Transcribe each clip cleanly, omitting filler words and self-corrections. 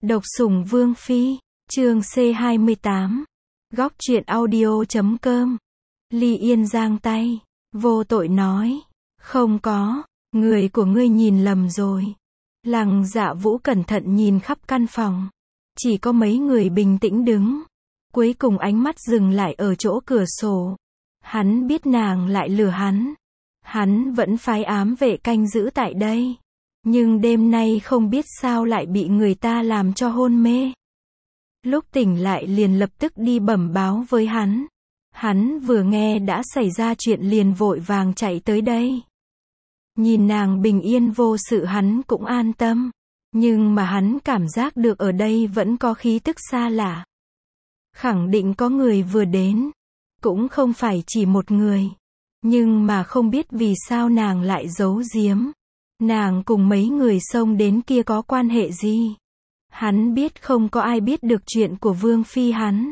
Độc sủng Vương Phi, chương C28. Góc truyện audio.com. Ly Yên giang tay, vô tội nói, không có, người của ngươi nhìn lầm rồi. Lăng Dạ Vũ cẩn thận nhìn khắp căn phòng. Chỉ có mấy người bình tĩnh đứng. Cuối cùng ánh mắt dừng lại ở chỗ cửa sổ. Hắn biết nàng lại lừa hắn. Hắn vẫn phái ám vệ canh giữ tại đây. Nhưng đêm nay không biết sao lại bị người ta làm cho hôn mê. Lúc tỉnh lại liền lập tức đi bẩm báo với hắn. Hắn vừa nghe đã xảy ra chuyện liền vội vàng chạy tới đây. Nhìn nàng bình yên vô sự hắn cũng an tâm. Nhưng mà hắn cảm giác được ở đây vẫn có khí tức xa lạ. Khẳng định có người vừa đến. Cũng không phải chỉ một người. Nhưng mà không biết vì sao nàng lại giấu giếm. Nàng cùng mấy người xông đến kia có quan hệ gì? Hắn biết không có ai biết được chuyện của Vương Phi hắn.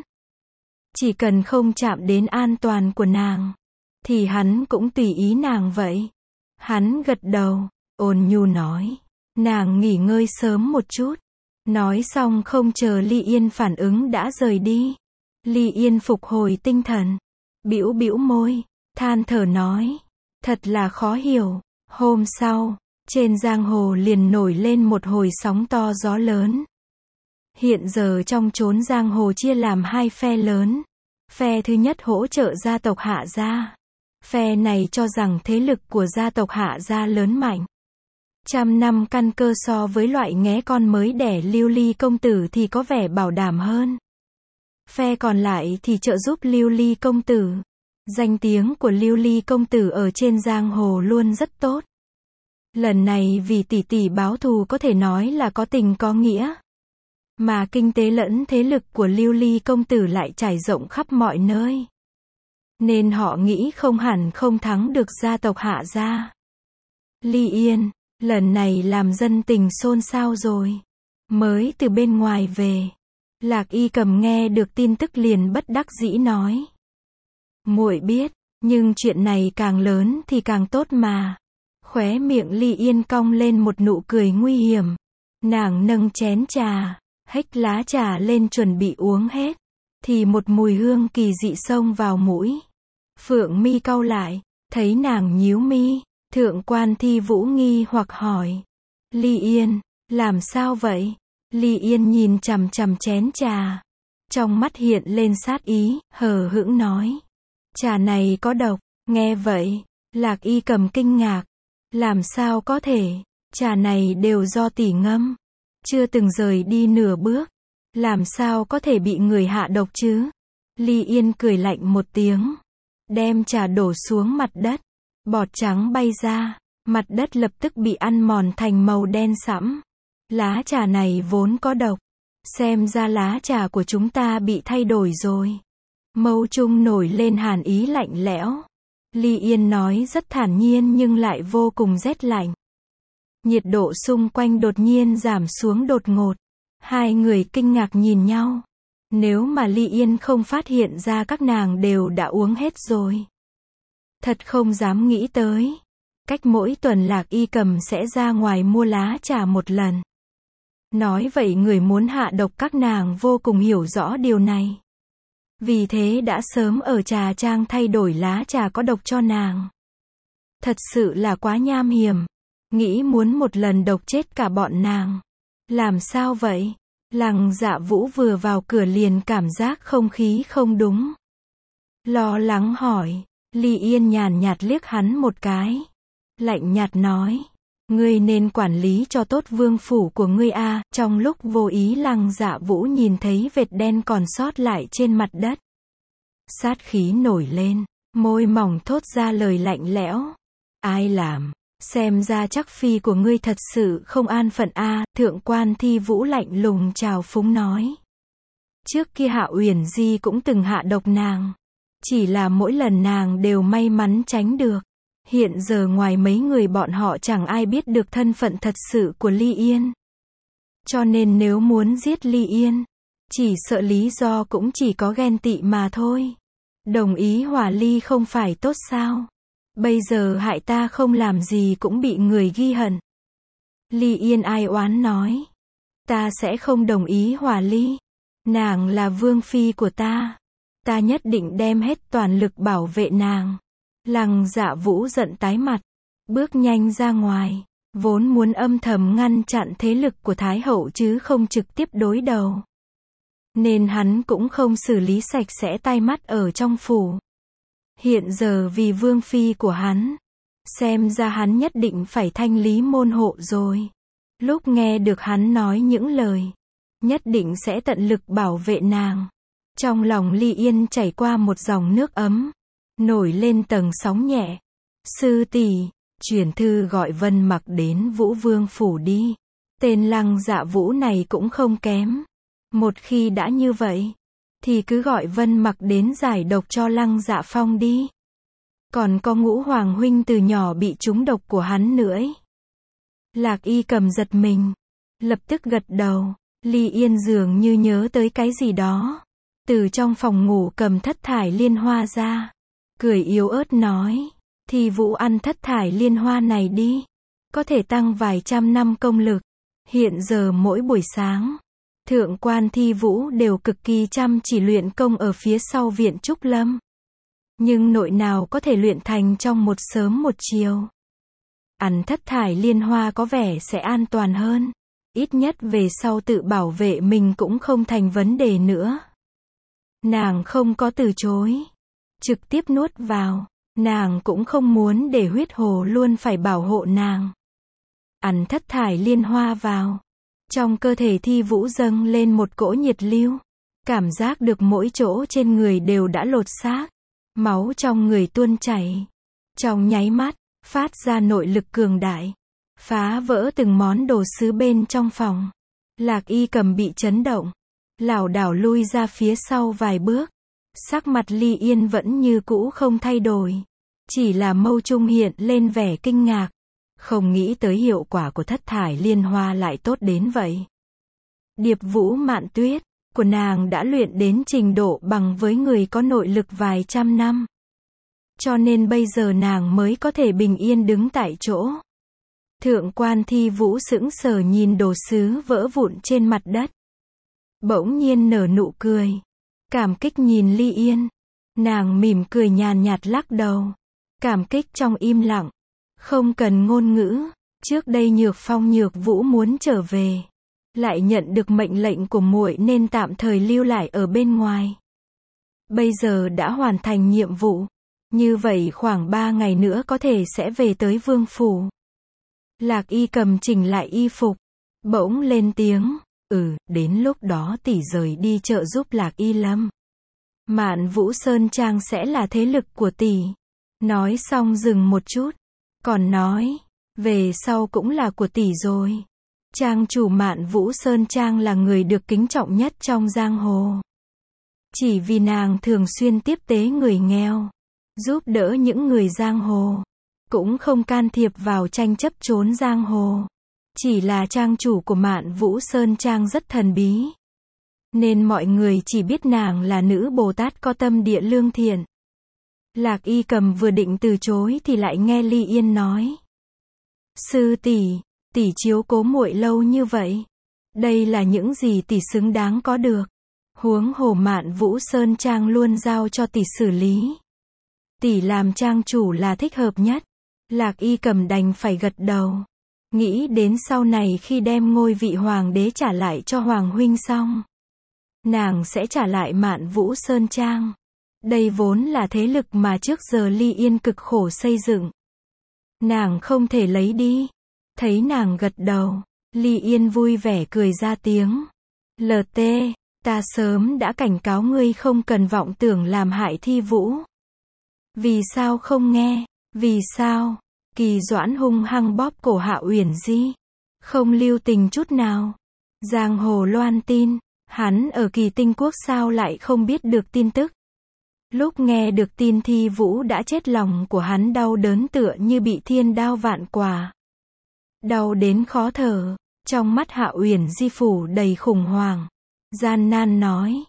Chỉ cần không chạm đến an toàn của nàng, thì hắn cũng tùy ý nàng vậy. Hắn gật đầu, ôn nhu nói, nàng nghỉ ngơi sớm một chút. Nói xong không chờ Ly Yên phản ứng đã rời đi. Ly Yên phục hồi tinh thần, bĩu bĩu môi, than thở nói, thật là khó hiểu. Hôm sau, trên giang hồ liền nổi lên một hồi sóng to gió lớn. Hiện giờ trong chốn giang hồ chia làm hai phe lớn. Phe thứ nhất hỗ trợ gia tộc Hạ gia. Phe này cho rằng thế lực của gia tộc Hạ gia lớn mạnh. Trăm năm căn cơ so với loại nghé con mới đẻ Lưu Ly công tử thì có vẻ bảo đảm hơn. Phe còn lại thì trợ giúp Lưu Ly công tử. Danh tiếng của Lưu Ly công tử ở trên giang hồ luôn rất tốt. Lần này vì tỷ tỷ báo thù có thể nói là có tình có nghĩa. Mà kinh tế lẫn thế lực của Lưu Ly công tử lại trải rộng khắp mọi nơi. Nên họ nghĩ không hẳn không thắng được gia tộc Hạ gia. Ly Yên, lần này làm dân tình xôn xao rồi. Mới từ bên ngoài về. Lạc Y Cầm nghe được tin tức liền bất đắc dĩ nói. Muội biết, nhưng chuyện này càng lớn thì càng tốt mà. Khóe miệng Ly Yên cong lên một nụ cười nguy hiểm. Nàng nâng chén trà, hếch lá trà lên chuẩn bị uống hết. Thì một mùi hương kỳ dị xông vào mũi. Phượng mi cau lại, thấy nàng nhíu mi. Thượng quan Thi Vũ nghi hoặc hỏi. Ly Yên, làm sao vậy? Ly Yên nhìn chằm chằm chén trà. Trong mắt hiện lên sát ý, hờ hững nói. Trà này có độc. Nghe vậy, Lạc Y Cầm kinh ngạc. Làm sao có thể, trà này đều do tỷ ngâm. Chưa từng rời đi nửa bước. Làm sao có thể bị người hạ độc chứ? Ly Yên cười lạnh một tiếng. Đem trà đổ xuống mặt đất. Bọt trắng bay ra. Mặt đất lập tức bị ăn mòn thành màu đen sẫm. Lá trà này vốn có độc. Xem ra lá trà của chúng ta bị thay đổi rồi. Mâu trung nổi lên hàn ý lạnh lẽo. Ly Yên nói rất thản nhiên nhưng lại vô cùng rét lạnh. Nhiệt độ xung quanh đột nhiên giảm xuống đột ngột. Hai người kinh ngạc nhìn nhau. Nếu mà Ly Yên không phát hiện ra các nàng đều đã uống hết rồi. Thật không dám nghĩ tới. Cách mỗi tuần Lạc Y Cầm sẽ ra ngoài mua lá trà một lần. Nói vậy người muốn hạ độc các nàng vô cùng hiểu rõ điều này. Vì thế đã sớm ở trà trang thay đổi lá trà có độc cho nàng. Thật sự là quá nham hiểm. Nghĩ muốn một lần độc chết cả bọn nàng. Làm sao vậy? Lăng Dạ Vũ vừa vào cửa liền cảm giác không khí không đúng. Lo lắng hỏi. Ly Yên nhàn nhạt liếc hắn một cái. Lạnh nhạt nói. Ngươi nên quản lý cho tốt vương phủ của ngươi a. Trong lúc vô ý Lăng Dạ Vũ nhìn thấy vệt đen còn sót lại trên mặt đất. Sát khí nổi lên. Môi mỏng thốt ra lời lạnh lẽo. Ai làm? Xem ra chắc phi của ngươi thật sự không an phận a. Thượng quan Thi Vũ lạnh lùng chào phúng nói. Trước kia Hạ Uyển Di cũng từng hạ độc nàng. Chỉ là mỗi lần nàng đều may mắn tránh được. Hiện giờ ngoài mấy người bọn họ chẳng ai biết được thân phận thật sự của Ly Yên. Cho nên nếu muốn giết Ly Yên, chỉ sợ lý do cũng chỉ có ghen tị mà thôi. Đồng ý hòa ly không phải tốt sao? Bây giờ hại ta không làm gì cũng bị người ghi hận. Ly Yên ai oán nói. Ta sẽ không đồng ý hòa ly. Nàng là vương phi của ta. Ta nhất định đem hết toàn lực bảo vệ nàng. Lăng Dạ Vũ giận tái mặt, bước nhanh ra ngoài, vốn muốn âm thầm ngăn chặn thế lực của Thái hậu chứ không trực tiếp đối đầu. Nên hắn cũng không xử lý sạch sẽ tai mắt ở trong phủ. Hiện giờ vì vương phi của hắn, xem ra hắn nhất định phải thanh lý môn hộ rồi. Lúc nghe được hắn nói những lời, nhất định sẽ tận lực bảo vệ nàng. Trong lòng Ly Yên chảy qua một dòng nước ấm, nổi lên tầng sóng nhẹ. Sư tỷ, truyền thư gọi Vân Mặc đến Vũ Vương phủ đi. Tên Lăng Dạ Vũ này cũng không kém. Một khi đã như vậy, thì cứ gọi Vân Mặc đến giải độc cho Lăng Dạ Phong đi. Còn có Ngũ Hoàng huynh từ nhỏ bị trúng độc của hắn nữa ấy. Lạc Y Cầm giật mình, lập tức gật đầu. Ly Yên dường như nhớ tới cái gì đó, từ trong phòng ngủ cầm thất thải liên hoa ra, cười yếu ớt nói, Thi Vũ ăn thất thải liên hoa này đi, có thể tăng vài trăm năm công lực. Hiện giờ mỗi buổi sáng, thượng quan Thi Vũ đều cực kỳ chăm chỉ luyện công ở phía sau viện Trúc Lâm. Nhưng nội nào có thể luyện thành trong một sớm một chiều. Ăn thất thải liên hoa có vẻ sẽ an toàn hơn. Ít nhất về sau tự bảo vệ mình cũng không thành vấn đề nữa. Nàng không có từ chối, trực tiếp nuốt vào. Nàng cũng không muốn để huyết hồ luôn phải bảo hộ nàng. Ăn thất thải liên hoa vào, trong cơ thể Thi Vũ dâng lên một cỗ nhiệt lưu. Cảm giác được mỗi chỗ trên người đều đã lột xác. Máu trong người tuôn chảy. Trong nháy mắt, phát ra nội lực cường đại, phá vỡ từng món đồ sứ bên trong phòng. Lạc Y Cầm bị chấn động, lảo đảo lui ra phía sau vài bước. Sắc mặt Ly Yên vẫn như cũ không thay đổi, chỉ là mâu trung hiện lên vẻ kinh ngạc, không nghĩ tới hiệu quả của thất thải liên hoa lại tốt đến vậy. Điệp Vũ Mạn Tuyết của nàng đã luyện đến trình độ bằng với người có nội lực vài trăm năm. Cho nên bây giờ nàng mới có thể bình yên đứng tại chỗ. Thượng quan Thi Vũ sững sờ nhìn đồ sứ vỡ vụn trên mặt đất. Bỗng nhiên nở nụ cười. Cảm kích nhìn Ly Yên. Nàng mỉm cười nhàn nhạt lắc đầu. Cảm kích trong im lặng. Không cần ngôn ngữ. Trước đây Nhược Phong Nhược Vũ muốn trở về. Lại nhận được mệnh lệnh của muội nên tạm thời lưu lại ở bên ngoài. Bây giờ đã hoàn thành nhiệm vụ. Như vậy khoảng 3 ngày nữa có thể sẽ về tới vương phủ. Lạc Y Cầm chỉnh lại y phục, bỗng lên tiếng, đến lúc đó tỷ rời đi trợ giúp Lạc Y Lâm. Mạn Vũ Sơn Trang sẽ là thế lực của tỷ. Nói xong dừng một chút, còn nói, về sau cũng là của tỷ rồi. Trang chủ Mạn Vũ Sơn Trang là người được kính trọng nhất trong giang hồ. Chỉ vì nàng thường xuyên tiếp tế người nghèo, giúp đỡ những người giang hồ, cũng không can thiệp vào tranh chấp trốn giang hồ. Chỉ là trang chủ của Mạn Vũ Sơn Trang rất thần bí, nên mọi người chỉ biết nàng là nữ Bồ Tát có tâm địa lương thiện. Lạc Y Cầm vừa định từ chối thì lại nghe Ly Yên nói, sư tỷ chiếu cố muội lâu như vậy, đây là những gì tỷ xứng đáng có được. Huống hồ Mạn Vũ Sơn Trang luôn giao cho tỷ xử lý. Tỷ làm trang chủ là thích hợp nhất. Lạc Y Cầm đành phải gật đầu. Nghĩ đến sau này khi đem ngôi vị hoàng đế trả lại cho Hoàng huynh xong, nàng sẽ trả lại Mạn Vũ Sơn Trang. Đây vốn là thế lực mà trước giờ Ly Yên cực khổ xây dựng. Nàng không thể lấy đi. Thấy nàng gật đầu, Ly Yên vui vẻ cười ra tiếng. LT, ta sớm đã cảnh cáo ngươi không cần vọng tưởng làm hại Thi Vũ. Vì sao không nghe? Vì sao? Kỳ Doãn hung hăng bóp cổ Hạ Uyển Di, không lưu tình chút nào. Giang hồ loan tin, hắn ở Kỳ Tinh Quốc sao lại không biết được tin tức. Lúc nghe được tin Thi Vũ đã chết, lòng của hắn đau đớn tựa như bị thiên đao vạn quả. Đau đến khó thở, trong mắt Hạ Uyển Di phủ đầy khủng hoảng. Gian nan nói,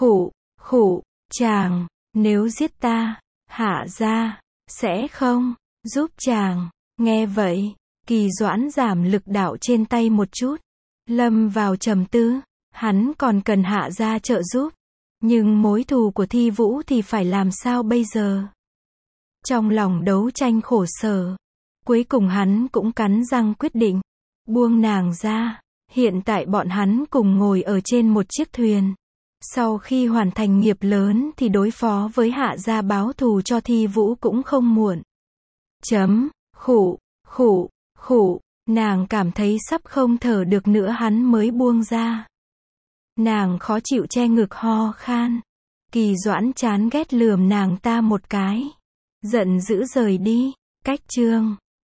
khụ, chàng, nếu giết ta, Hạ gia sẽ không giúp chàng. Nghe vậy, Kỳ Doãn giảm lực đạo trên tay một chút, Lâm vào trầm tư, hắn còn cần Hạ gia trợ giúp. Nhưng mối thù của Thi Vũ thì phải làm sao bây giờ? Trong lòng đấu tranh khổ sở. Cuối cùng hắn cũng cắn răng quyết định. Buông nàng ra. Hiện tại bọn hắn cùng ngồi ở trên một chiếc thuyền. Sau khi hoàn thành nghiệp lớn thì đối phó với Hạ gia báo thù cho Thi Vũ cũng không muộn. Khụ, khụ, khụ. Nàng cảm thấy sắp không thở được nữa hắn mới buông ra. Nàng khó chịu che ngực ho khan. Kỳ Doãn chán ghét lườm nàng ta một cái. Giận dữ rời đi. Cách chương